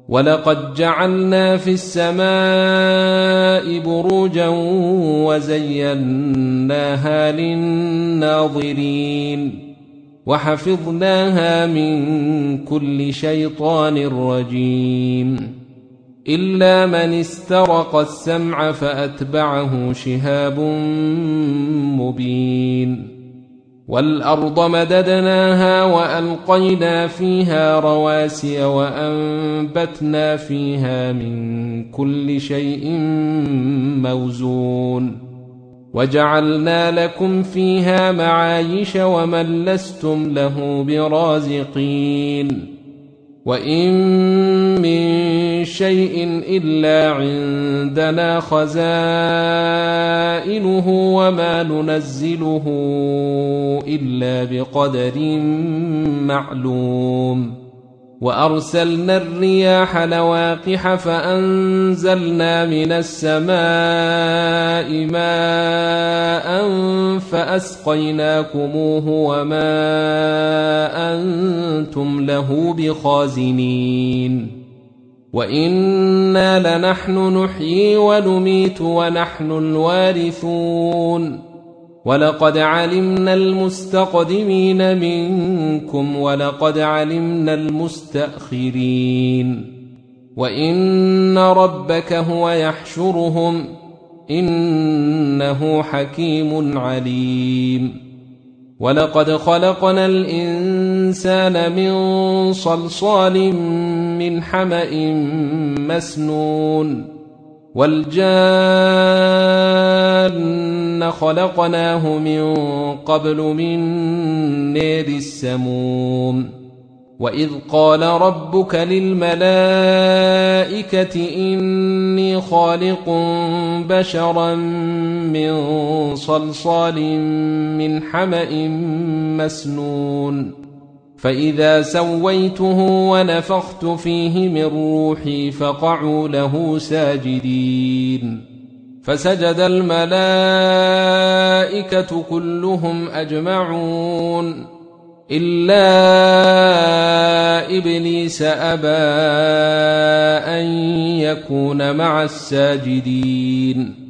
ولقد جعلنا في السماء بروجا وزيناها للناظرين وحفظناها من كل شيطان رجيم إلا من استرق السمع فأتبعه شهاب مبين والأرض مددناها وألقينا فيها رواسي وأنبتنا فيها من كل شيء موزون وجعلنا لكم فيها معايش ومن لستم له برازقين وإن من شيء إلا عندنا خزائنه وما ننزله إلا بقدر معلوم وأرسلنا الرياح لواقح فأنزلنا من السماء ماء فأسقيناكموه وما أنتم له بخازنين وإنا لنحن نحيي ونميت ونحن الوارثون ولقد علمنا المستقدمين منكم ولقد علمنا المستأخرين وإن ربك هو يحشرهم إنه حكيم عليم ولقد خلقنا الإنسان من صلصال من حمأ مسنون والجان خلقناه من قبل من نار السموم وإذ قال ربك للملائكة إني خالق بشرا من صلصال من حمأ مسنون فإذا سويته ونفخت فيه من روحي فقعوا له ساجدين فسجد الملائكة كلهم أجمعون إلا إبليس أبى أن يكون مع الساجدين